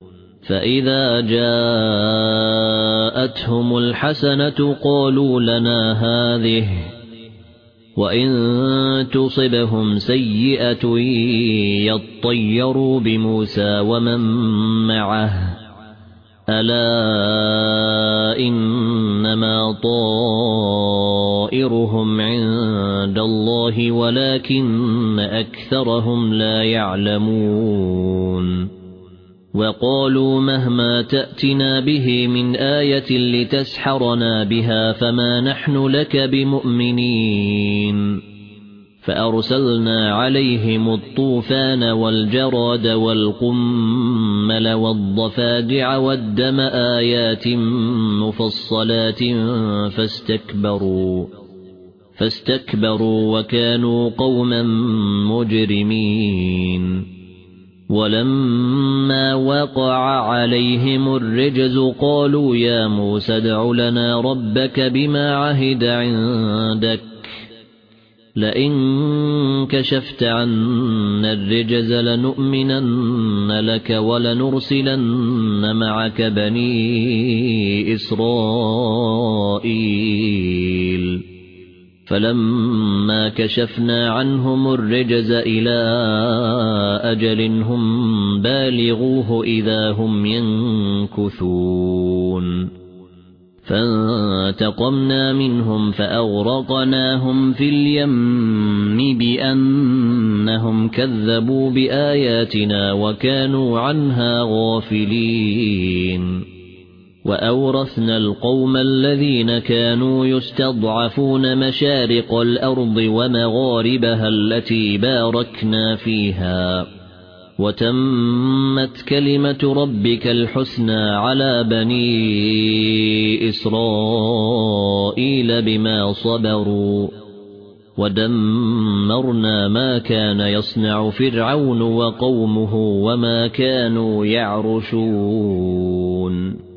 فإذا جاءتهم الحسنة قالوا لنا هذه وإن تصبهم سيئة يطيروا بموسى ومن معه ألا إنما طائرهم عند الله ولكن أكثرهم لا يعلمون وقالوا مهما تأتنا به من آية لتسحرنا بها فما نحن لك بمؤمنين فأرسلنا عليهم الطوفان والجراد والقمل والضفادع والدم آيات مفصلات فاستكبروا وكانوا قوما مجرمين ولما وقع عليهم الرجز قالوا يا موسى ادع لنا ربك بما عهد عندك لئن كشفت عنا الرجز لنؤمنن لك ولنرسلن معك بني إسرائيل فلما كشفنا عنهم الرجز إلى أجل هم بالغوه إذا هم ينكثون فانتقمنا منهم فأغرقناهم في اليم بأنهم كذبوا بآياتنا وكانوا عنها غافلين وأورثنا القوم الذين كانوا يستضعفون مشارق الأرض ومغاربها التي باركنا فيها وتمت كلمة ربك الحسنى على بني إسرائيل بما صبروا ودمرنا ما كان يصنع فرعون وقومه وما كانوا يعرشون